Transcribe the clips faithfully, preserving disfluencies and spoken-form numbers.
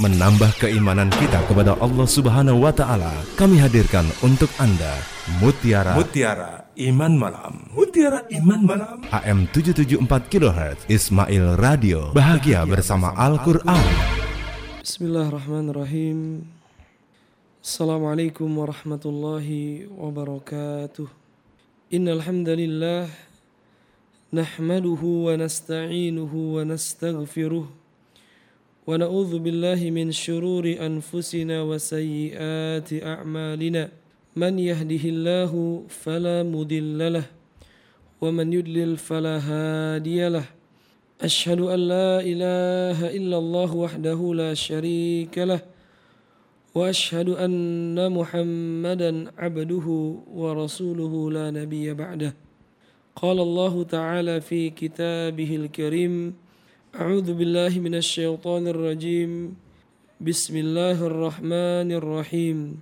menambah keimanan kita kepada Allah Subhanahu wa taala, kami hadirkan untuk Anda Mutiara Mutiara Iman Malam. Mutiara Iman Malam. A M tujuh tujuh empat kilohertz Ismail Radio. Bahagia bersama Al-Qur'an. Bismillahirrahmanirrahim. Assalamualaikum warahmatullahi wabarakatuh. Innal hamdalillah nahmaduhu wa nasta'inuhu wa nastaghfiruh wa na'udzu billahi min shururi anfusina wa sayyiati a'malina. Man yahdihillahu fala mudilla lah wa man yudlil fala hadiyalah. Ashhadu an la ilaha illallah wahdahu la syarika lah wa ashhadu anna Muhammadan abduhu wa rasuluhu la nabiyya ba'dah. Qala Allah ta'ala fi kitabihil karim. A'udzu billahi minasy syaithanir rajim. Bismillahirrahmanirrahim.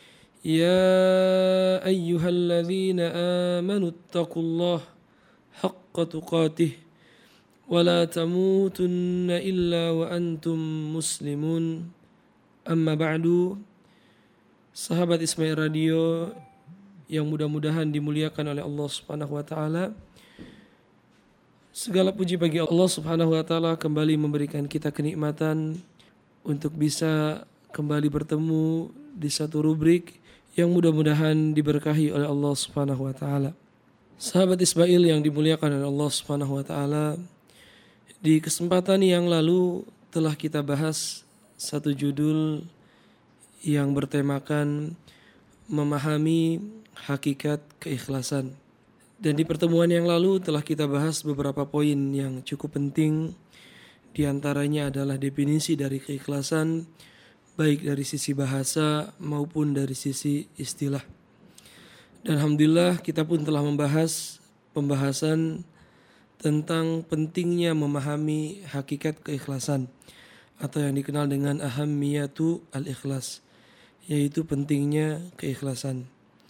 Ya ayyuhalladzina amanu taqullaha haqqa tuqatih wa la tamutunna illa wa antum muslimun. Amma ba'du. Sahabat Ismail Radio yang mudah-mudahan dimuliakan oleh Allah Subhanahu wa taala. Segala puji bagi Allah Subhanahu wa taala kembali memberikan kita kenikmatan untuk bisa kembali bertemu di satu rubrik yang mudah-mudahan diberkahi oleh Allah Subhanahu wa taala. Sahabat Ismail yang dimuliakan oleh Allah Subhanahu wa taala, di kesempatan yang lalu telah kita bahas satu judul yang bertemakan memahami hakikat keikhlasan. Dan di pertemuan yang lalu telah kita bahas beberapa poin yang cukup penting. Di antaranya adalah definisi dari keikhlasan, baik dari sisi bahasa maupun dari sisi istilah. Dan alhamdulillah kita pun telah membahas pembahasan tentang pentingnya memahami hakikat keikhlasan, atau yang dikenal dengan ahammiyatu al-ikhlas, yaitu pentingnya keikhlasan.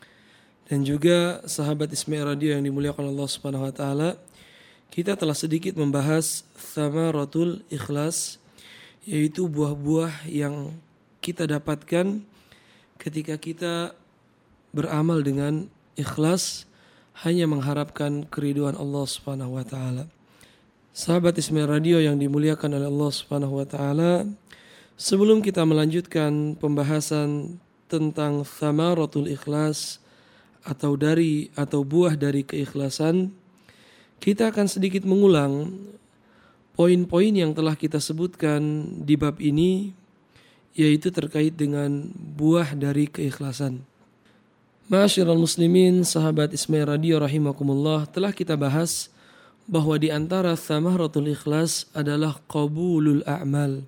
Dan juga sahabat Ismail Radio yang dimuliakan Allah Subhanahu wa taala, kita telah sedikit membahas thamaratul ikhlas, yaitu buah-buah yang kita dapatkan ketika kita beramal dengan ikhlas, hanya mengharapkan keridhaan Allah Subhanahu wa taala. Sahabat Ismail Radio yang dimuliakan oleh Allah Subhanahu wa taala, sebelum kita melanjutkan pembahasan tentang thamaratul ikhlas atau dari atau buah dari keikhlasan, kita akan sedikit mengulang poin-poin yang telah kita sebutkan di bab ini, yaitu terkait dengan buah dari keikhlasan. Ma'asyiral muslimin, sahabat Ismail Radio rahimakumullah, telah kita bahas bahwa di antara thamaratul ikhlas adalah qabulul a'mal,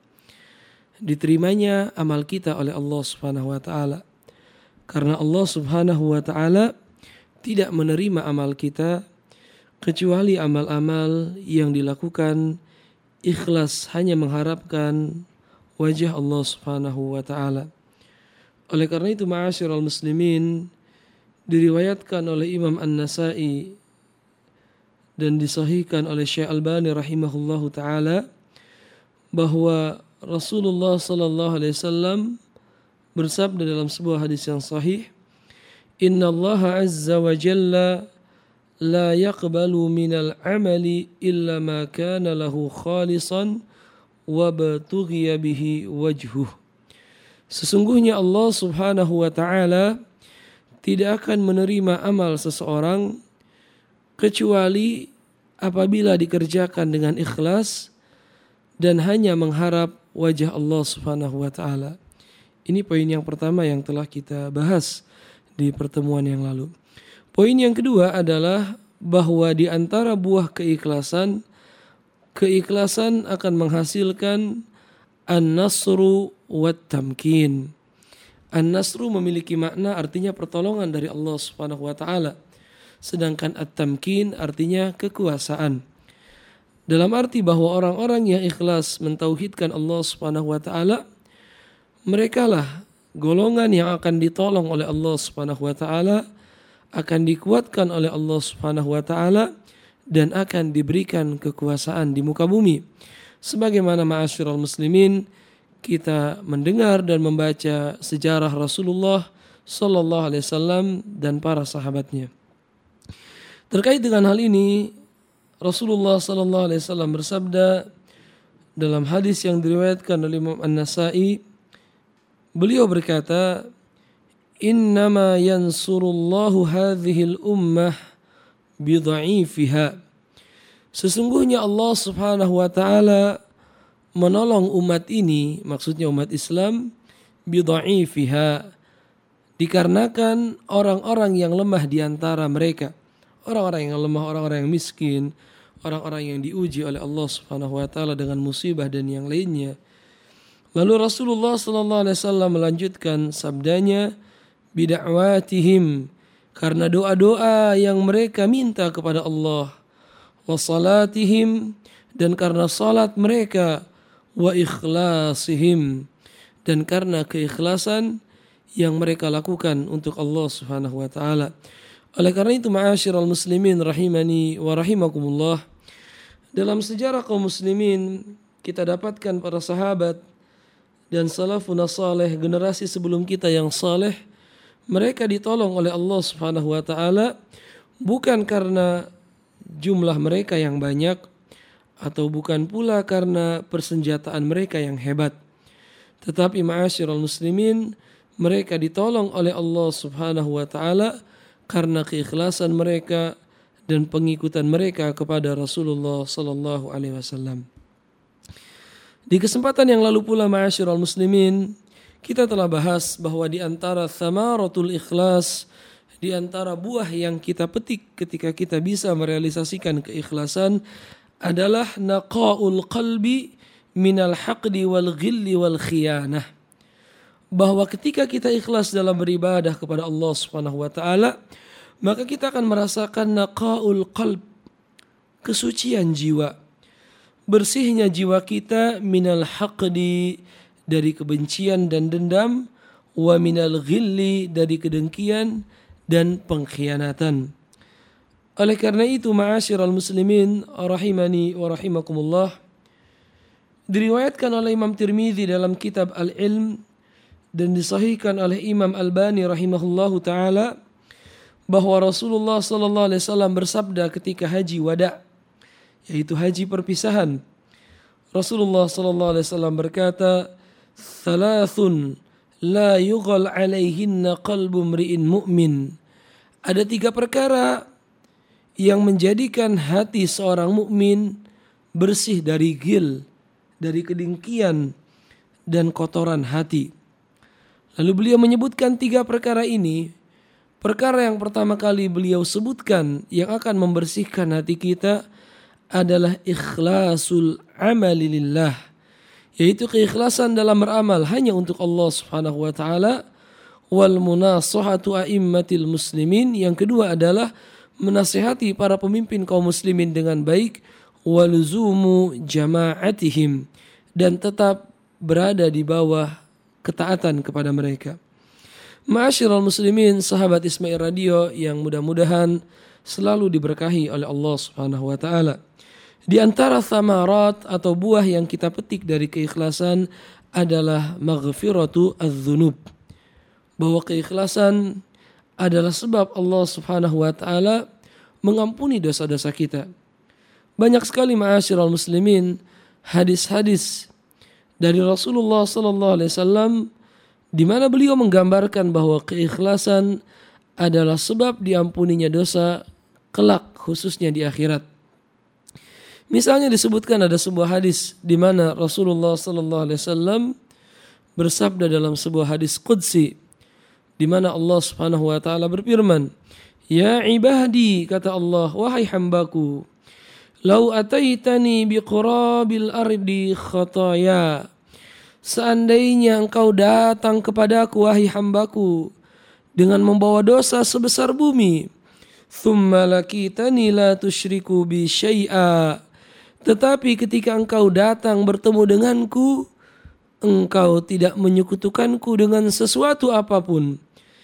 diterimanya amal kita oleh Allah Subhanahu wa taala. Karena Allah Subhanahu wa taala tidak menerima amal kita kecuali amal-amal yang dilakukan ikhlas, hanya mengharapkan wajah Allah Subhanahu wa taala. Oleh karena itu, ma'asyiral muslimin, diriwayatkan oleh Imam An-Nasa'i dan disahihkan oleh Syekh Albani rahimahullahu taala bahwa Rasulullah sallallahu alaihi wasallam bersabda dalam sebuah hadis yang sahih, Inna Allah azza wa jalla la yaqbalu minal amali illa ma kana lahu khalisan wa batughiya bihi wajhuh. Sesungguhnya Allah Subhanahu wa taala tidak akan menerima amal seseorang kecuali apabila dikerjakan dengan ikhlas dan hanya mengharap wajah Allah Subhanahu wa taala. Ini poin yang pertama yang telah kita bahas di pertemuan yang lalu. Poin yang kedua adalah bahwa di antara buah keikhlasan, keikhlasan akan menghasilkan an-nasru wat tamkin. An-nasru memiliki makna artinya pertolongan dari Allah Subhanahu wa taala. Sedangkan at-tamkin artinya kekuasaan. Dalam arti bahwa orang-orang yang ikhlas mentauhidkan Allah Subhanahu wa taala, merekalah golongan yang akan ditolong oleh Allah Subhanahu wa taala, akan dikuatkan oleh Allah Subhanahu wa taala, dan akan diberikan kekuasaan di muka bumi. Sebagaimana ma'asyiral muslimin, kita mendengar dan membaca sejarah Rasulullah Sallallahu Alaihi Wasallam dan para sahabatnya. Terkait dengan hal ini, Rasulullah Sallallahu Alaihi Wasallam bersabda dalam hadis yang diriwayatkan oleh Imam An-Nasa'i, beliau berkata, "Innama yansurullahu hadhil ummah bidha'ifiha." Sesungguhnya Allah Subhanahu wa taala menolong umat ini, maksudnya umat Islam, bidha'ifiha, dikarenakan orang-orang yang lemah di antara mereka. Orang-orang yang lemah, orang-orang yang miskin, orang-orang yang diuji oleh Allah Subhanahu wa taala dengan musibah dan yang lainnya. Lalu Rasulullah sallallahu alaihi wasallam melanjutkan sabdanya, bida'watihim, karena doa-doa yang mereka minta kepada Allah, wa salatihim, dan karena salat mereka, wa ikhlasihim, dan karena keikhlasan yang mereka lakukan untuk Allah Subhanahu wa taala. Oleh karena itu, ma'asyiral muslimin rahimani wa rahimakumullah, dalam sejarah kaum muslimin kita dapatkan para sahabat dan salafun saleh, generasi sebelum kita yang saleh, mereka ditolong oleh Allah Subhanahu wa taala bukan karena jumlah mereka yang banyak, atau bukan pula karena persenjataan mereka yang hebat, tetapi ma'asyiral muslimin, mereka ditolong oleh Allah Subhanahu wa taala karena keikhlasan mereka dan pengikutan mereka kepada Rasulullah sallallahu alaihi wasallam. Di kesempatan yang lalu pula, ma'asyiral muslimin, kita telah bahas bahwa di antara thamaratul ikhlas, di antara buah yang kita petik ketika kita bisa merealisasikan keikhlasan adalah naqaul qalbi minal haqdi wal ghilli wal khiyanah. Bahwa ketika kita ikhlas dalam beribadah kepada Allah Subhanahu wa taala, maka kita akan merasakan naqaul qalb, kesucian jiwa, bersihnya jiwa kita, minal haqdi, dari kebencian dan dendam, wa minal ghilli, dari kedengkian dan pengkhianatan. Oleh karena itu, ma'asyiral muslimin rahimani wa rahimakumullah, diriwayatkan oleh Imam Tirmidzi dalam kitab Al-Ilm dan disahihkan oleh Imam Albani rahimahullahu taala bahwa Rasulullah sallallahu alaihi wasallam bersabda ketika haji wada, yaitu haji perpisahan. Rasulullah sallallahu alaihi wasallam berkata, "Thalathun la yughal alaihinna qalbu mri'in mu'min." Ada tiga perkara yang menjadikan hati seorang mukmin bersih dari ghil, dari kedengkian dan kotoran hati. Lalu beliau menyebutkan tiga perkara ini. Perkara yang pertama kali beliau sebutkan yang akan membersihkan hati kita adalah ikhlasul amali lillah, yaitu keikhlasan dalam beramal hanya untuk Allah Subhanahu wa taala, wal munasahatu a'immatil muslimin. Yang kedua adalah menasihati para pemimpin kaum muslimin dengan baik, waluzumu jama'atihim, dan tetap berada di bawah ketaatan kepada mereka. Ma'asyiral muslimin, sahabat Ismail Radio yang mudah-mudahan selalu diberkahi oleh Allah Subhanahu wa taala. Di antara thamarat atau buah yang kita petik dari keikhlasan adalah maghfiratu adz-dzunub. Bahwa keikhlasan adalah sebab Allah Subhanahu wa taala mengampuni dosa-dosa kita. Banyak sekali ma'asyiral muslimin hadis-hadis dari Rasulullah sallallahu alaihi wasallam di mana beliau menggambarkan bahwa keikhlasan adalah sebab diampuninya dosa kelak, khususnya di akhirat. Misalnya disebutkan ada sebuah hadis di mana Rasulullah sallallahu alaihi wasallam bersabda dalam sebuah hadis qudsi di mana Allah Subhanahu wa taala berfirman, "Ya ibadi," kata Allah, "wahai hambaku, lau ataitani biqurabil ardi khataya." Seandainya engkau datang kepadaku, wahai hambaku, dengan membawa dosa sebesar bumi, thumma lakitani la tusyriku bi syai'a, tetapi ketika engkau datang bertemu denganku, engkau tidak menyekutukanku dengan sesuatu apapun,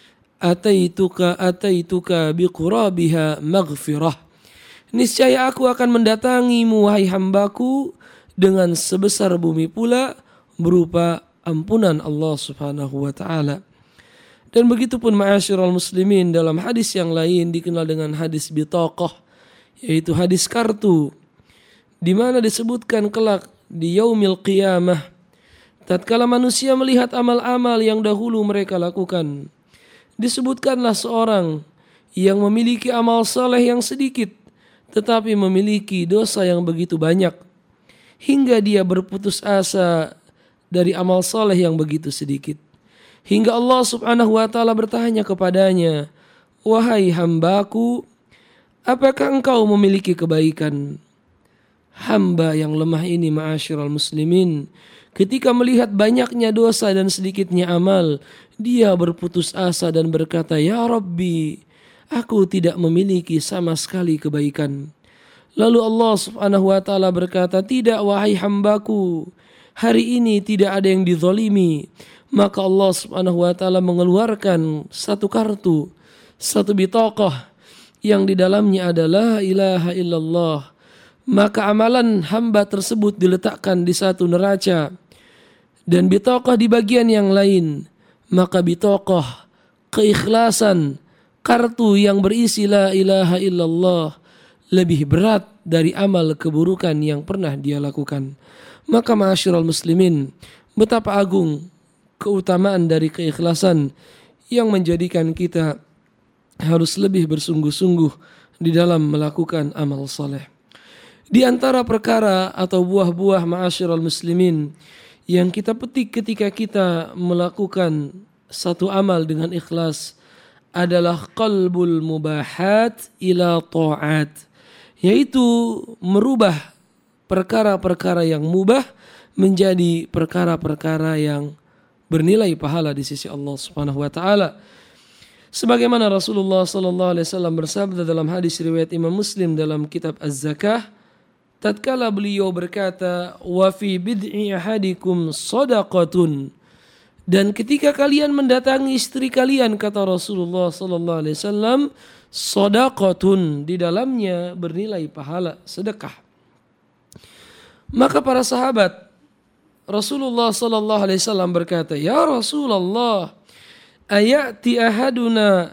ataituka ataituka biqurabiha maghfirah, niscaya aku akan mendatangimu wahai hambaku dengan sebesar bumi pula berupa ampunan Allah Subhanahu wa taala. Dan begitupun ma'asyiral muslimin, dalam hadis yang lain dikenal dengan hadis bitaqah, yaitu hadis kartu, di mana disebutkan kelak di yaumil qiyamah, tatkala manusia melihat amal-amal yang dahulu mereka lakukan, disebutkanlah seorang yang memiliki amal saleh yang sedikit tetapi memiliki dosa yang begitu banyak, hingga dia berputus asa dari amal saleh yang begitu sedikit. Hingga Allah Subhanahu wa taala bertanya kepadanya, "Wahai hambaku, apakah engkau memiliki kebaikan?" Hamba yang lemah ini, ma'asyiral muslimin, ketika melihat banyaknya dosa dan sedikitnya amal, dia berputus asa dan berkata, "Ya Rabbi, aku tidak memiliki sama sekali kebaikan." Lalu Allah Subhanahu wa taala berkata, "Tidak wahai hambaku, hari ini tidak ada yang dizalimi." Maka Allah Subhanahu wa taala mengeluarkan satu kartu, satu bitaqah yang di dalamnya adalah la ilaha illallah. Maka amalan hamba tersebut diletakkan di satu neraca dan bitaqah di bagian yang lain. Maka bitaqah keikhlasan, kartu yang berisi la ilaha illallah, lebih berat dari amal keburukan yang pernah dia lakukan. Maka ma'asyiral muslimin, betapa agung keutamaan dari keikhlasan yang menjadikan kita harus lebih bersungguh-sungguh di dalam melakukan amal saleh. Di antara perkara atau buah-buah ma'asyiral muslimin yang kita petik ketika kita melakukan satu amal dengan ikhlas adalah qalbul mubahat ila ta'at, yaitu merubah perkara-perkara yang mubah menjadi perkara-perkara yang bernilai pahala di sisi Allah Subhanahu wa taala. Sebagaimana Rasulullah sallallahu alaihi wasallam bersabda dalam hadis riwayat Imam Muslim dalam kitab Az-Zakah, tatkala beliau berkata, "Wa fi bid'i ahadikum shadaqatun." Dan ketika kalian mendatangi istri kalian, kata Rasulullah sallallahu alaihi wasallam, shadaqatun, di dalamnya bernilai pahala sedekah. Maka para sahabat, Rasulullah sallallahu alaihi wasallam berkata, "Ya Rasulullah, ayati ahaduna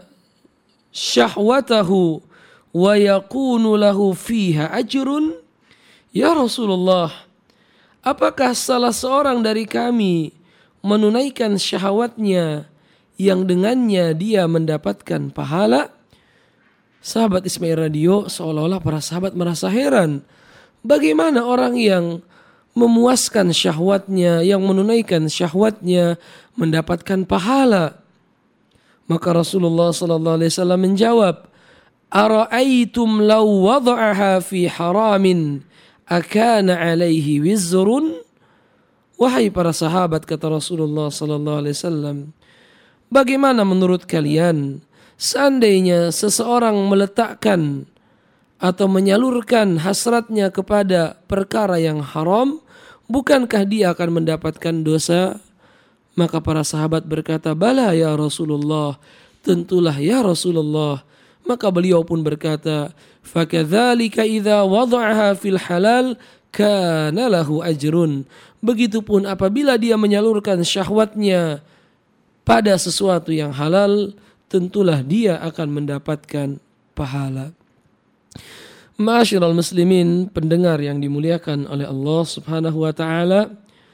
syahwatahu wa yakunu lahu fiha ajrun?" Ya Rasulullah, apakah salah seorang dari kami menunaikan syahwatnya yang dengannya dia mendapatkan pahala? Sahabat Ismail Radio, seolah-olah para sahabat merasa heran, bagaimana orang yang memuaskan syahwatnya, yang menunaikan syahwatnya mendapatkan pahala? Maka Rasulullah sallallahu alaihi wasallam menjawab, "Ara'aitum law wada'aha fi haramin akana alaihi wizrun?" Wahai para sahabat, kata Rasulullah sallallahu alaihi wasallam, bagaimana menurut kalian seandainya seseorang meletakkan atau menyalurkan hasratnya kepada perkara yang haram, bukankah dia akan mendapatkan dosa? Maka para sahabat berkata, "Bala ya Rasulullah, tentulah ya Rasulullah." Maka beliau pun berkata, "Fakadzalika idza wada'aha fil halal kana lahu ajrun." Begitupun apabila dia menyalurkan syahwatnya pada sesuatu yang halal, tentulah dia akan mendapatkan pahala. Ma'asyiral muslimin, pendengar yang dimuliakan oleh Allah Subhanahu wa taala,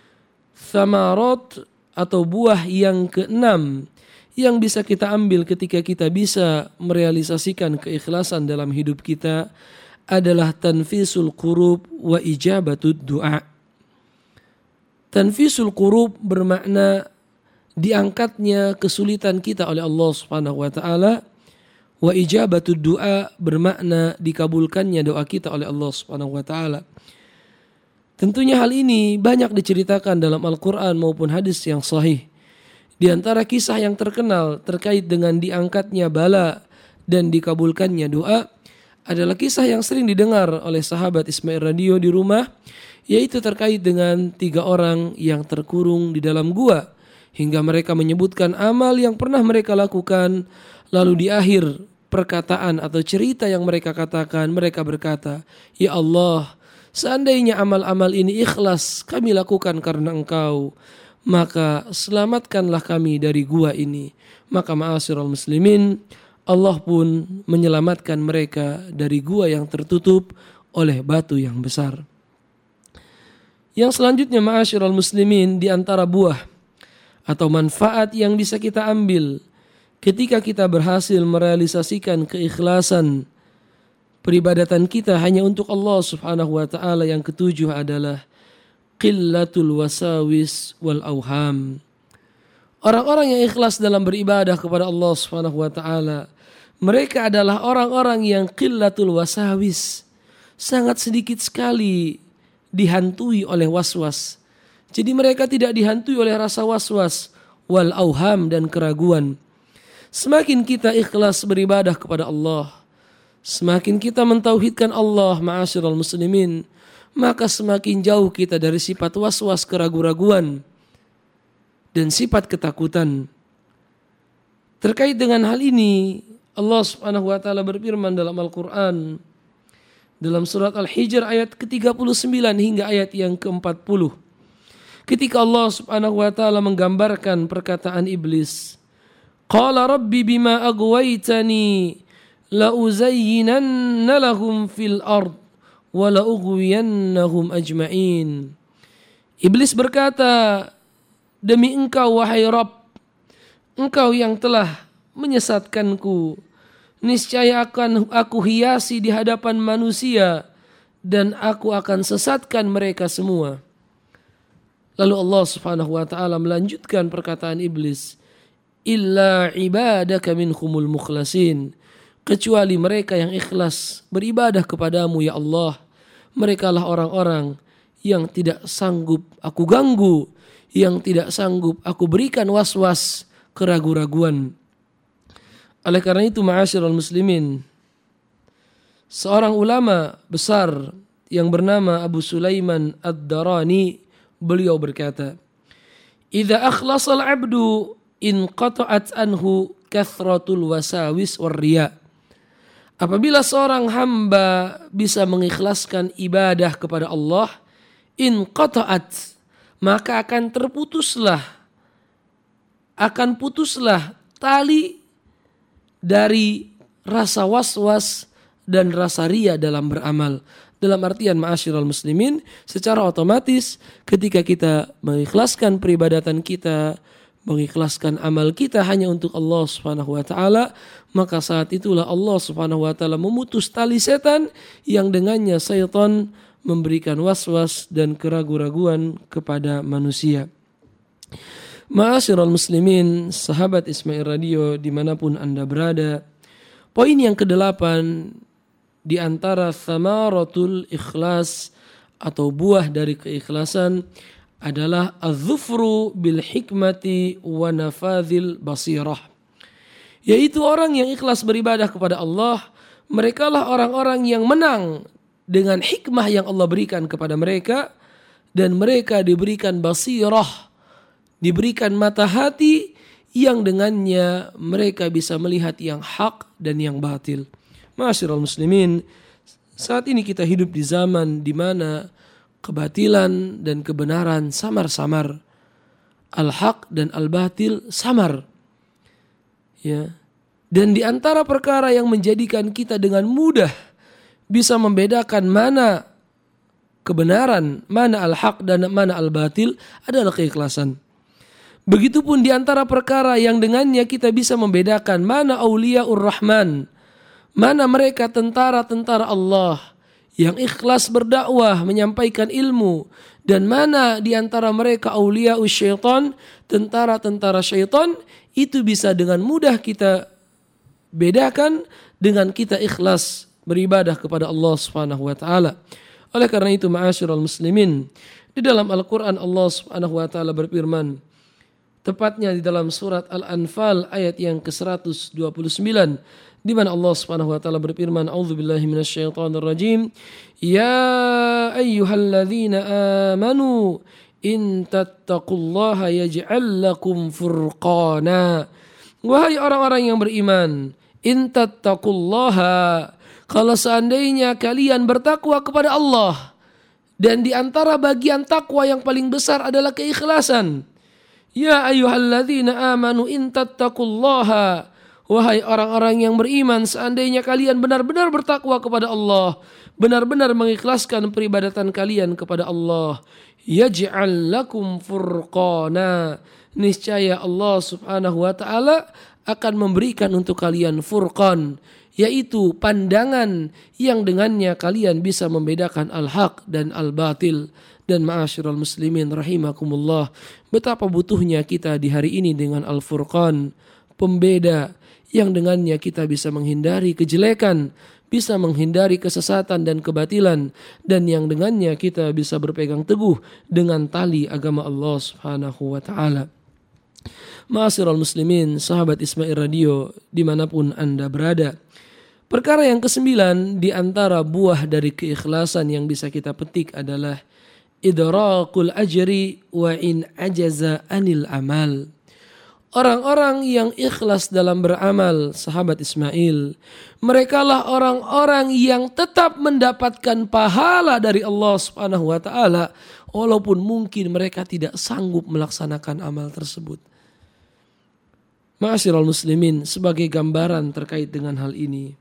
thamarat atau buah yang keenam yang bisa kita ambil ketika kita bisa merealisasikan keikhlasan dalam hidup kita adalah tanfisul qurub wa ijabatud du'a. Tanfisul qurub bermakna diangkatnya kesulitan kita oleh Allah Subhanahu wa taala, wa ijabatud du'a bermakna dikabulkannya doa kita oleh Allah Subhanahu wa taala. Tentunya hal ini banyak diceritakan dalam Al-Qur'an maupun hadis yang sahih. Di antara kisah yang terkenal terkait dengan diangkatnya bala dan dikabulkannya doa adalah kisah yang sering didengar oleh sahabat Ismail Radio di rumah, yaitu terkait dengan tiga orang yang terkurung di dalam gua hingga mereka menyebutkan amal yang pernah mereka lakukan. Lalu di akhir perkataan atau cerita yang mereka katakan, mereka berkata, "Ya Allah, seandainya amal-amal ini ikhlas kami lakukan karena Engkau, maka selamatkanlah kami dari gua ini. Maka ma'asyiral muslimin, Allah pun menyelamatkan mereka dari gua yang tertutup oleh batu yang besar. Yang selanjutnya ma'asyiral muslimin, di antara buah atau manfaat yang bisa kita ambil ketika kita berhasil merealisasikan keikhlasan peribadatan kita hanya untuk Allah Subhanahu wa taala, yang ketujuh adalah qillatul wasawis wal auham. Orang-orang yang ikhlas dalam beribadah kepada Allah Subhanahu wa taala, mereka adalah orang-orang yang qillatul wasawis, sangat sedikit sekali dihantui oleh was-was. Jadi mereka tidak dihantui oleh rasa was-was, wal auham, dan keraguan. Semakin kita ikhlas beribadah kepada Allah, semakin kita mentauhidkan Allah, ma'asyiral muslimin, maka semakin jauh kita dari sifat was-was, keraguan-raguan, dan sifat ketakutan. Terkait dengan hal ini, Allah Subhanahu wa taala berfirman dalam Al-Qur'an dalam surat Al-Hijr ayat ke tiga puluh sembilan hingga ayat yang ke empat puluh. Ketika Allah Subhanahu wa taala menggambarkan perkataan iblis, qala rabbi bima aghwaytani la uzayyinanna lahum fil ard wa la ughwiyannahum ajma'in. Iblis berkata, demi engkau wahai Rabb, engkau yang telah menyesatkanku, niscaya akan aku hiasi di hadapan manusia dan aku akan sesatkan mereka semua. Lalu Allah Subhanahu wa taala melanjutkan perkataan iblis, illa ibadaka minhumul mukhlasin, kecuali mereka yang ikhlas beribadah kepadamu ya Allah. Merekalah orang-orang yang tidak sanggup aku ganggu, yang tidak sanggup aku berikan was-was, keraguan-raguan. Oleh karena itu ma'asyiral muslimin, seorang ulama besar yang bernama Abu Sulaiman Ad-Darani, beliau berkata, idza akhlasal 'abdu in qata'at anhu kathratul wasawis war riya. Apabila seorang hamba bisa mengikhlaskan ibadah kepada Allah, in qata'at, maka akan terputuslah, akan putuslah tali dari rasa was-was dan rasa riya dalam beramal. Dalam artian ma'asyiral muslimin, secara otomatis ketika kita mengikhlaskan peribadatan kita, mengikhlaskan amal kita hanya untuk Allah Subhanahu wa taala, maka saat itulah Allah Subhanahu wa taala memutus tali setan yang dengannya syaitan memberikan was-was dan keraguan-raguan kepada manusia. Ma'asyiral muslimin, sahabat Ismail Radio dimanapun Anda berada, poin yang kedelapan di antara thamaratul ikhlas atau buah dari keikhlasan adalah az-zufru bil hikmati wa nafadhil basirah. Yaitu orang yang ikhlas beribadah kepada Allah, merekalah orang-orang yang menang dengan hikmah yang Allah berikan kepada mereka, dan mereka diberikan basirah, diberikan mata hati yang dengannya mereka bisa melihat yang hak dan yang batil. Ma'asyiral muslimin, saat ini kita hidup di zaman di mana kebatilan dan kebenaran samar-samar, al-haq dan al-batil samar. Ya. Dan di antara perkara yang menjadikan kita dengan mudah bisa membedakan mana kebenaran, mana al-haq dan mana al-batil adalah keikhlasan. Begitupun di antara perkara yang dengannya kita bisa membedakan mana auliyaur rahman, mana mereka tentara-tentara Allah yang ikhlas berdakwah menyampaikan ilmu, dan mana di antara mereka auliyaus syaitan, tentara-tentara syaitan, itu bisa dengan mudah kita bedakan dengan kita ikhlas beribadah kepada Allah Subhanahu wa taala. Oleh karena itu ma'asyiral muslimin, di dalam Al-Qur'an Allah Subhanahu wa taala berfirman, tepatnya di dalam surat Al-Anfal ayat yang ke seratus dua puluh sembilan, di mana Allah Subhanahu wa taala berfirman, a'udzubillahi minasyaitonir rajim, ya ayyuhalladzina amanu in tattaqullaha yaj'al lakum furqana. Wahai orang-orang yang beriman, in tattaqullaha, kalau seandainya kalian bertakwa kepada Allah, dan di antara bagian takwa yang paling besar adalah keikhlasan, Ya ayyuhalladzina amanu in tattaqullaha, wahai orang-orang yang beriman, seandainya kalian benar-benar bertakwa kepada Allah, benar-benar mengikhlaskan peribadatan kalian kepada Allah, yaj'al lakum furqana, niscaya Allah Subhanahu wa taala akan memberikan untuk kalian furqan, yaitu pandangan yang dengannya kalian bisa membedakan al-haq dan al-batil. Dan ma'asyiral muslimin rahimakumullah, betapa butuhnya kita di hari ini dengan Al-Furqan, pembeda yang dengannya kita bisa menghindari kejelekan, bisa menghindari kesesatan dan kebatilan, dan yang dengannya kita bisa berpegang teguh dengan tali agama Allah Subhanahu wa taala. Ma'asyiral muslimin, sahabat Ismail Radio dimanapun Anda berada, perkara yang kesembilan di antara buah dari keikhlasan yang bisa kita petik adalah idrakul ajri wa in ajaza anil amal. Orang-orang yang ikhlas dalam beramal, sahabat Ismail, merekalah orang-orang yang tetap mendapatkan pahala dari Allah Subhanahu wa taala walaupun mungkin mereka tidak sanggup melaksanakan amal tersebut. Ma'asyiral muslimin, sebagai gambaran terkait dengan hal ini,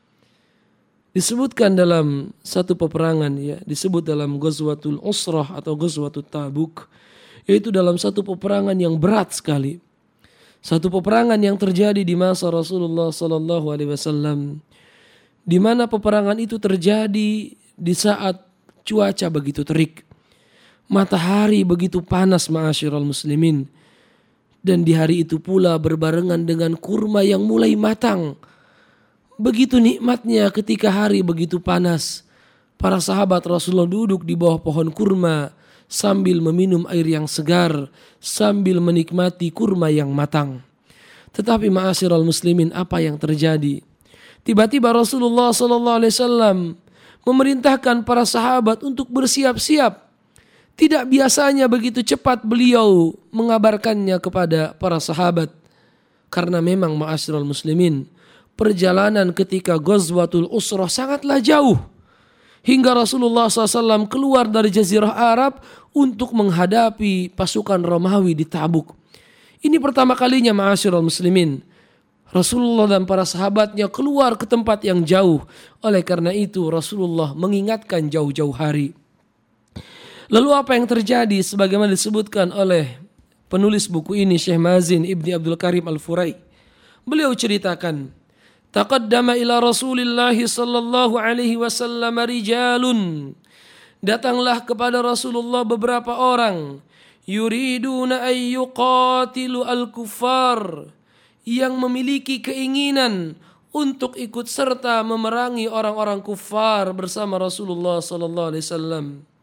disebutkan dalam satu peperangan, ya, disebut dalam Ghazwatul Usrah atau Ghazwatul Tabuk, yaitu dalam satu peperangan yang berat sekali. Satu peperangan yang terjadi di masa Rasulullah sallallahu alaihi wasallam, di mana peperangan itu terjadi di saat cuaca begitu terik, matahari begitu panas, ma'asyiral muslimin, dan di hari itu pula berbarengan dengan kurma yang mulai matang. Begitu nikmatnya ketika hari begitu panas, para sahabat Rasulullah duduk di bawah pohon kurma sambil meminum air yang segar, sambil menikmati kurma yang matang. Tetapi ma'asyiral muslimin, apa yang terjadi? Tiba-tiba Rasulullah sallallahu alaihi wasallam memerintahkan para sahabat untuk bersiap-siap. Tidak biasanya begitu cepat beliau mengabarkannya kepada para sahabat, karena memang ma'asyiral muslimin, perjalanan ketika Ghazwatul Usrah sangatlah jauh. Hingga Rasulullah shallallahu alaihi wasallam keluar dari Jazirah Arab untuk menghadapi pasukan Romawi di Tabuk. Ini pertama kalinya, ma'asyiral muslimin, Rasulullah dan para sahabatnya keluar ke tempat yang jauh. Oleh karena itu Rasulullah mengingatkan jauh-jauh hari. Lalu apa yang terjadi? Sebagaimana disebutkan oleh penulis buku ini, Syekh Mazin Ibni Abdul Karim Al-Furai. Beliau ceritakan, taqaddama ila Rasulillah sallallahu alaihi wasallam rijalun. Datanglah kepada Rasulullah beberapa orang, yuriduna ay yuqatilu al-kuffar, yang memiliki keinginan untuk ikut serta memerangi orang-orang kufar bersama Rasulullah sallallahu alaihi wasallam.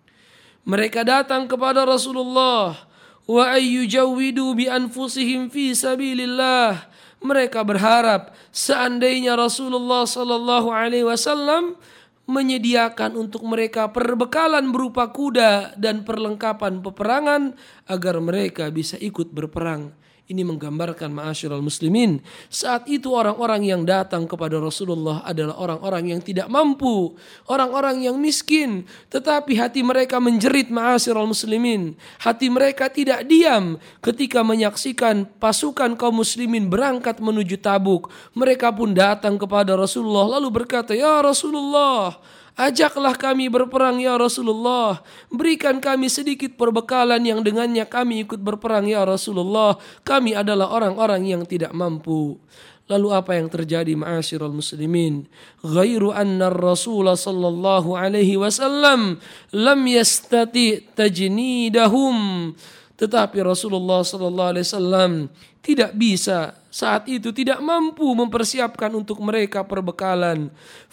Mereka datang kepada Rasulullah, wa ayyujawwidu bi anfusihim fi sabilillah. Mereka berharap seandainya Rasulullah sallallahu alaihi wasallam menyediakan untuk mereka perbekalan berupa kuda dan perlengkapan peperangan agar mereka bisa ikut berperang. Ini menggambarkan, ma'asyiral muslimin, saat itu orang-orang yang datang kepada Rasulullah adalah orang-orang yang tidak mampu, orang-orang yang miskin, tetapi hati mereka menjerit, ma'asyiral muslimin. Hati mereka tidak diam ketika menyaksikan pasukan kaum muslimin berangkat menuju Tabuk. Mereka pun datang kepada Rasulullah lalu berkata, ya Rasulullah, ajaklah kami berperang ya Rasulullah. Berikan kami sedikit perbekalan yang dengannya kami ikut berperang ya Rasulullah. Kami adalah orang-orang yang tidak mampu. Lalu apa yang terjadi, ma'asyiral muslimin? Ghairu anna Rasulullah sallallahu alaihi wasallam lam yastati tajnidahum. Tetapi Rasulullah sallallahu alaihi wasallam tidak bisa, saat itu tidak mampu mempersiapkan untuk mereka perbekalan.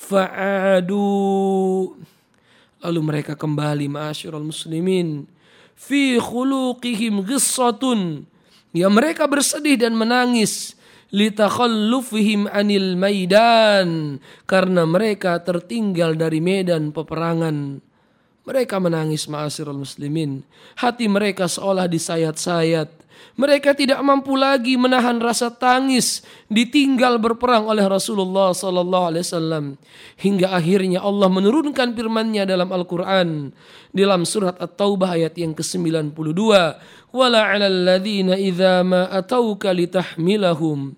Fa'adu, lalu mereka kembali, ma'asyiral muslimin, fi khuluqihim ghissatun, ya mereka bersedih dan menangis, litakhallufihim anil maidan, karena mereka tertinggal dari medan peperangan. Mereka menangis, ma'asyiral muslimin, hati mereka seolah disayat-sayat. Mereka tidak mampu lagi menahan rasa tangis ditinggal berperang oleh Rasulullah sallallahu alaihi wasallam. Hingga akhirnya Allah menurunkan firman-Nya dalam Al-Qur'an dalam surat At-Taubah ayat yang ke sembilan puluh dua, "Wala 'alal ladzina idza ma atauka litahmilahum."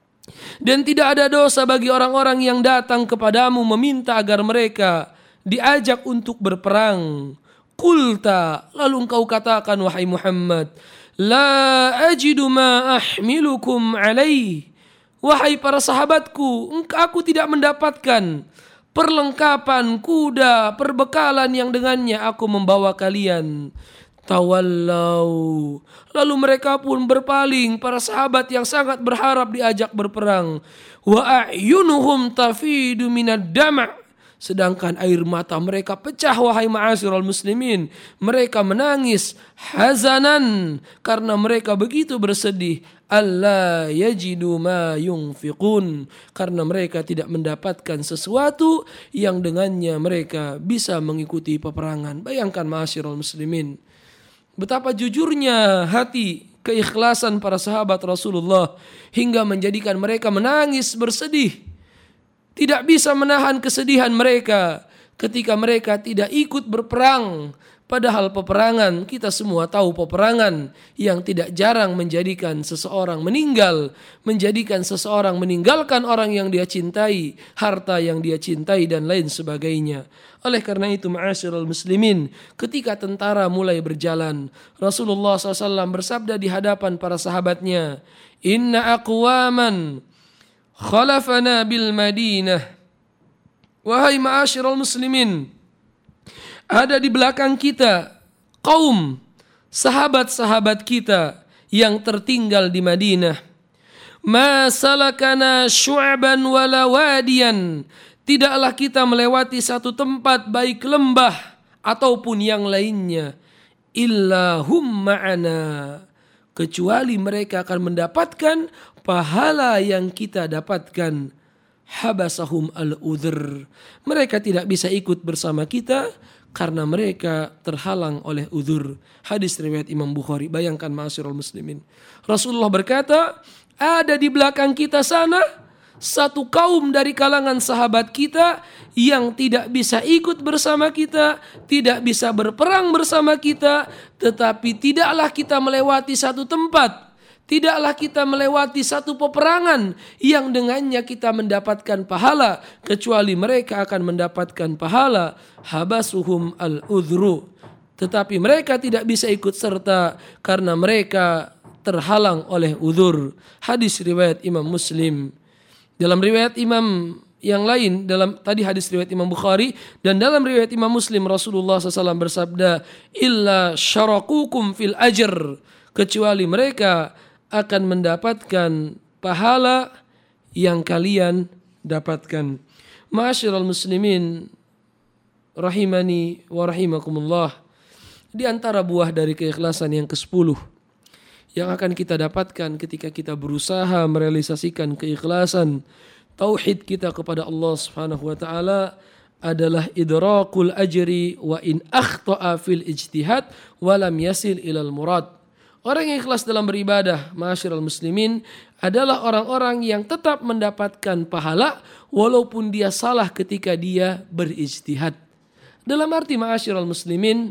Dan tidak ada dosa bagi orang-orang yang datang kepadamu meminta agar mereka diajak untuk berperang. Qulta, lalu engkau katakan wahai Muhammad, la ajidu ma ahmilukum alaih. Wahai para sahabatku, aku tidak mendapatkan perlengkapan kuda, perbekalan yang dengannya aku membawa kalian. Tawallau, lalu mereka pun berpaling, para sahabat yang sangat berharap diajak berperang. Wa a'yunuhum tafidu minad dam', sedangkan air mata mereka pecah wahai ma'asyiral muslimin. Mereka menangis hazanan karena mereka begitu bersedih. Alla yajidu ma yunfiqun, karena mereka tidak mendapatkan sesuatu yang dengannya mereka bisa mengikuti peperangan. Bayangkan ma'asyiral muslimin, betapa jujurnya hati, keikhlasan para sahabat Rasulullah hingga menjadikan mereka menangis bersedih. Tidak bisa menahan kesedihan mereka ketika mereka tidak ikut berperang. Padahal peperangan, kita semua tahu peperangan yang tidak jarang menjadikan seseorang meninggal, menjadikan seseorang meninggalkan orang yang dia cintai, harta yang dia cintai dan lain sebagainya. Oleh karena itu ma'asyiral muslimin, ketika tentara mulai berjalan, Rasulullah shallallahu alaihi wasallam bersabda di hadapan para sahabatnya, "Inna aqwaman khalafana bil Madinah." Wahai ma'asyiral muslimin, ada di belakang kita kaum sahabat-sahabat kita yang tertinggal di Madinah. Ma salakana syu'ban wala wadiyan, tidaklah kita melewati satu tempat baik lembah ataupun yang lainnya, illa hum ma'ana, kecuali mereka akan mendapatkan pahala yang kita dapatkan. Habasahum al-udhr, mereka tidak bisa ikut bersama kita karena mereka terhalang oleh udhur. Hadis riwayat Imam Bukhari. Bayangkan ma'asyiral muslimin, Rasulullah berkata, ada di belakang kita sana satu kaum dari kalangan sahabat kita yang tidak bisa ikut bersama kita, tidak bisa berperang bersama kita, tetapi tidaklah kita melewati satu tempat, tidaklah kita melewati satu peperangan yang dengannya kita mendapatkan pahala, kecuali mereka akan mendapatkan pahala. Habasuhum al-udhru, tetapi mereka tidak bisa ikut serta karena mereka terhalang oleh udhur. Hadis riwayat Imam Muslim. Dalam riwayat Imam yang lain, dalam tadi hadis riwayat Imam Bukhari, dan dalam riwayat Imam Muslim, Rasulullah shallallahu alaihi wasallam bersabda, illa syarakukum fil ajr, kecuali mereka akan mendapatkan pahala yang kalian dapatkan. Ma'asyiral muslimin rahimani wa rahimakumullah, di antara buah dari keikhlasan yang kesepuluh yang akan kita dapatkan ketika kita berusaha merealisasikan keikhlasan tauhid kita kepada Allah Subhanahu wa taala adalah idrakul ajri wa in akhta'a fil ijtihad wa lam yasil ilal murad. Orang yang ikhlas dalam beribadah, ma'asyiral muslimin, adalah orang-orang yang tetap mendapatkan pahala walaupun dia salah ketika dia berijtihad. Dalam arti ma'asyiral muslimin,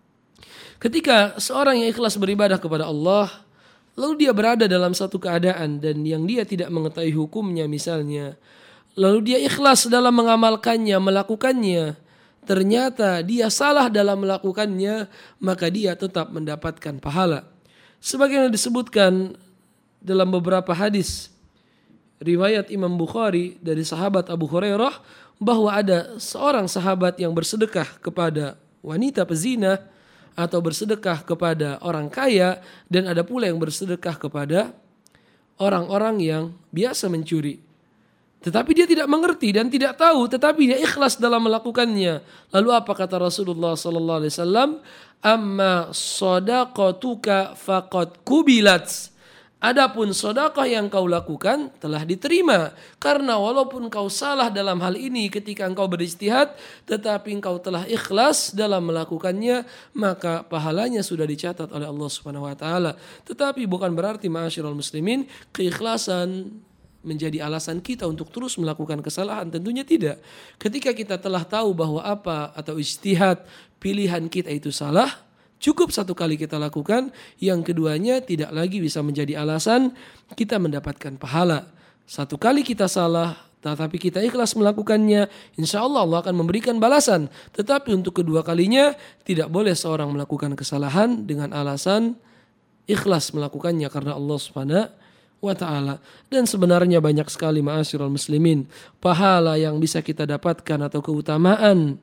ketika seorang yang ikhlas beribadah kepada Allah, lalu dia berada dalam satu keadaan dan yang dia tidak mengetahui hukumnya misalnya, lalu dia ikhlas dalam mengamalkannya, melakukannya, ternyata dia salah dalam melakukannya, maka dia tetap mendapatkan pahala. Sebagaimana disebutkan dalam beberapa hadis riwayat Imam Bukhari dari sahabat Abu Hurairah, bahwa ada seorang sahabat yang bersedekah kepada wanita pezina atau bersedekah kepada orang kaya, dan ada pula yang bersedekah kepada orang-orang yang biasa mencuri. Tetapi dia tidak mengerti dan tidak tahu, tetapi dia ikhlas dalam melakukannya. Lalu apa kata Rasulullah sallallahu alaihi wasallam? Amma shadaqatuka faqad kubilat. Adapun sedekah yang kau lakukan telah diterima. Karena walaupun kau salah dalam hal ini ketika engkau berijtihad, tetapi engkau telah ikhlas dalam melakukannya, maka pahalanya sudah dicatat oleh Allah Subhanahu wa taala. Tetapi bukan berarti ma'asyiral muslimin keikhlasan menjadi alasan kita untuk terus melakukan kesalahan. Tentunya tidak. Ketika kita telah tahu bahwa apa atau ijtihad pilihan kita itu salah, cukup satu kali kita lakukan, yang keduanya tidak lagi bisa menjadi alasan kita mendapatkan pahala. Satu kali kita salah, tetapi kita ikhlas melakukannya, insya Allah Allah akan memberikan balasan. Tetapi untuk kedua kalinya, tidak boleh seorang melakukan kesalahan dengan alasan ikhlas melakukannya karena Allah Subhanahu wa ta'ala. Dan sebenarnya banyak sekali ma'asyiral muslimin pahala yang bisa kita dapatkan atau keutamaan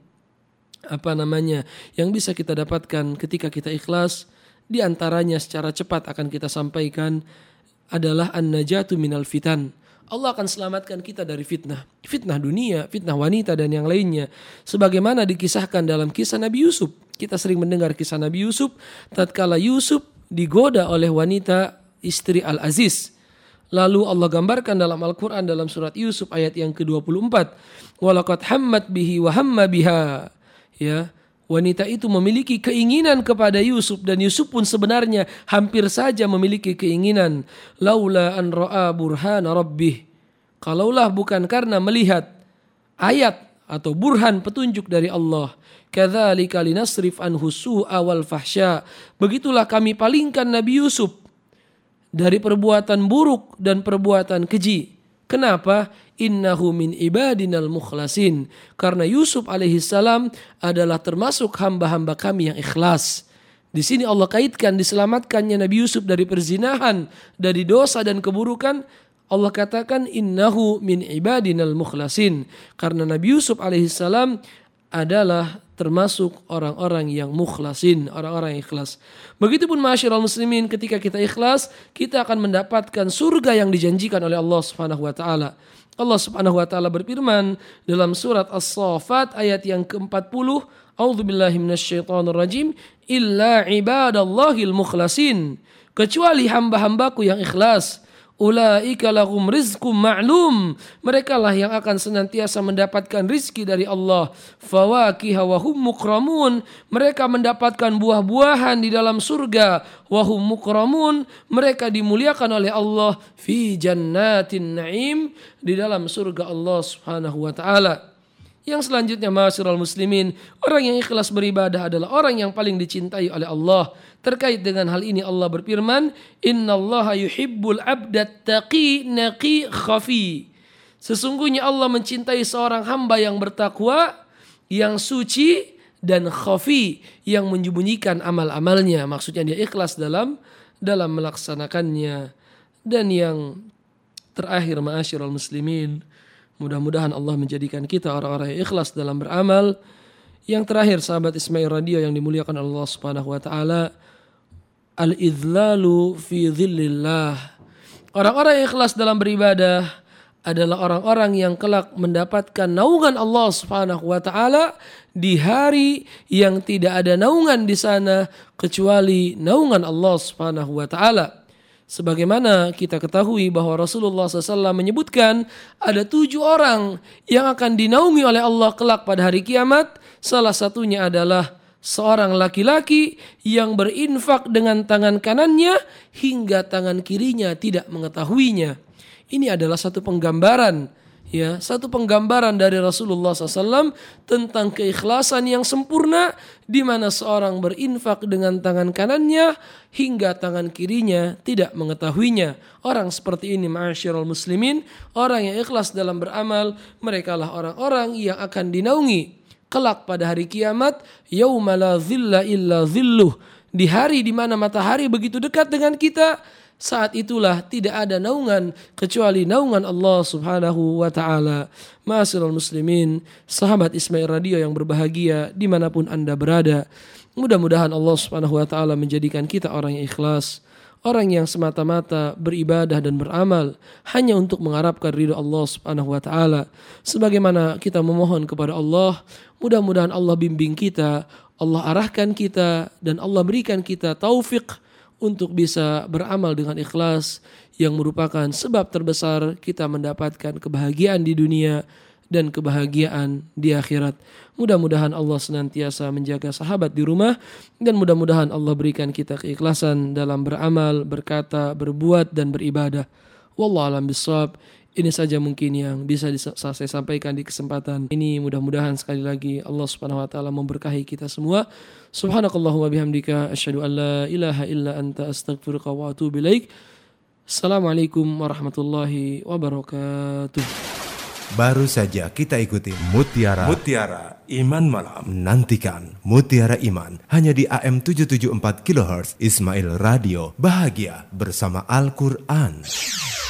apa namanya yang bisa kita dapatkan ketika kita ikhlas. Di antaranya secara cepat akan kita sampaikan adalah an-najatu minal fitan. Allah akan selamatkan kita dari fitnah. Fitnah dunia, fitnah wanita dan yang lainnya. Sebagaimana dikisahkan dalam kisah Nabi Yusuf. Kita sering mendengar kisah Nabi Yusuf tatkala Yusuf digoda oleh wanita istri Al-Aziz. Lalu Allah gambarkan dalam Al-Quran dalam surat Yusuf ayat yang ke dua puluh empat. Walaqad hammat bihi wa hamma biha. Ya, wanita itu memiliki keinginan kepada Yusuf dan Yusuf pun sebenarnya hampir saja memiliki keinginan. Laula an ra'a burhana rabbih. Kalaulah bukan karena melihat ayat atau burhan petunjuk dari Allah. Kadzalika linasrif anhu su'a wal fahsya. Begitulah kami palingkan Nabi Yusuf dari perbuatan buruk dan perbuatan keji. Kenapa? Innahu min ibadinal mukhlasin. Karena Yusuf alaihissalam adalah termasuk hamba-hamba kami yang ikhlas. Di sini Allah kaitkan diselamatkannya Nabi Yusuf dari perzinahan, dari dosa dan keburukan. Allah katakan innahu min ibadinal mukhlasin. Karena Nabi Yusuf alaihissalam adalah termasuk orang-orang yang mukhlasin, orang-orang yang ikhlas. Begitupun ma'asyiral muslimin, ketika kita ikhlas, kita akan mendapatkan surga yang dijanjikan oleh Allah Subhanahu wa taala. Allah Subhanahu wa taala berfirman dalam surat As-Saffat ayat yang keempat puluh, A'udzubillahi minasyaitonir rajim, illa ibadallahil mukhlasin, kecuali hamba-hambaku yang ikhlas. Ulaika lahum rizqum ma'lum, mereka lah yang akan senantiasa mendapatkan rizki dari Allah. Fawakiha wa hum mukramun, mereka mendapatkan buah-buahan di dalam surga. Wa hum mukramun, mereka dimuliakan oleh Allah. Fi jannatin na'im, di dalam surga Allah Subhanahu wa taala. Yang selanjutnya ma'asyiral muslimin, orang yang ikhlas beribadah adalah orang yang paling dicintai oleh Allah. Terkait dengan hal ini Allah berfirman, innallaha yuhibbul abdat taqi naqi khafi. Sesungguhnya Allah mencintai seorang hamba yang bertakwa, yang suci dan khafi, yang menyembunyikan amal-amalnya. Maksudnya dia ikhlas dalam dalam melaksanakannya. Dan yang terakhir ma'asyiral muslimin, mudah-mudahan Allah menjadikan kita orang-orang yang ikhlas dalam beramal. Yang terakhir sahabat Ismail Radio yang dimuliakan Allah Subhanahu wa taala, al-idlalu fi dhillillah. Orang-orang yang ikhlas dalam beribadah adalah orang-orang yang kelak mendapatkan naungan Allah Subhanahu wa taala di hari yang tidak ada naungan di sana kecuali naungan Allah Subhanahu wa taala. Sebagaimana kita ketahui bahwa Rasulullah shallallahu alaihi wasallam menyebutkan ada tujuh orang yang akan dinaungi oleh Allah kelak pada hari kiamat. Salah satunya adalah seorang laki-laki yang berinfak dengan tangan kanannya hingga tangan kirinya tidak mengetahuinya. Ini adalah satu penggambaran, ya, satu penggambaran dari Rasulullah shallallahu alaihi wasallam tentang keikhlasan yang sempurna, di mana seorang berinfak dengan tangan kanannya hingga tangan kirinya tidak mengetahuinya. Orang seperti ini ma'asyiral muslimin, orang yang ikhlas dalam beramal, mereka lah orang-orang yang akan dinaungi kelak pada hari kiamat, yauma la dhilla illa dhilluh, di hari di mana matahari begitu dekat dengan kita. Saat itulah tidak ada naungan kecuali naungan Allah Subhanahu wa taala. Ma'asyiral muslimin, sahabat Ismail Radio yang berbahagia dimanapun Anda berada, mudah-mudahan Allah Subhanahu wa taala menjadikan kita orang yang ikhlas, orang yang semata-mata beribadah dan beramal hanya untuk mengharapkan ridha Allah Subhanahu wa taala. Sebagaimana kita memohon kepada Allah, mudah-mudahan Allah bimbing kita, Allah arahkan kita, dan Allah berikan kita taufik untuk bisa beramal dengan ikhlas yang merupakan sebab terbesar kita mendapatkan kebahagiaan di dunia dan kebahagiaan di akhirat. Mudah-mudahan Allah senantiasa menjaga sahabat di rumah dan mudah-mudahan Allah berikan kita keikhlasan dalam beramal, berkata, berbuat dan beribadah. Wallahu a'lam bishawab. Ini saja mungkin yang bisa saya sampaikan di kesempatan ini. Mudah-mudahan sekali lagi Allah Subhanahu wa taala memberkahi kita semua. Subhanakallahumma bihamdika asyhadu an la ilaha illa anta astaghfiruka wa atubu ilaik. Assalamualaikum warahmatullahi wabarakatuh. Baru saja kita ikuti Mutiara Mutiara Iman Malam. Nantikan Mutiara Iman hanya di A M tujuh tujuh empat kilohertz Ismail Radio. Bahagia bersama Al-Quran.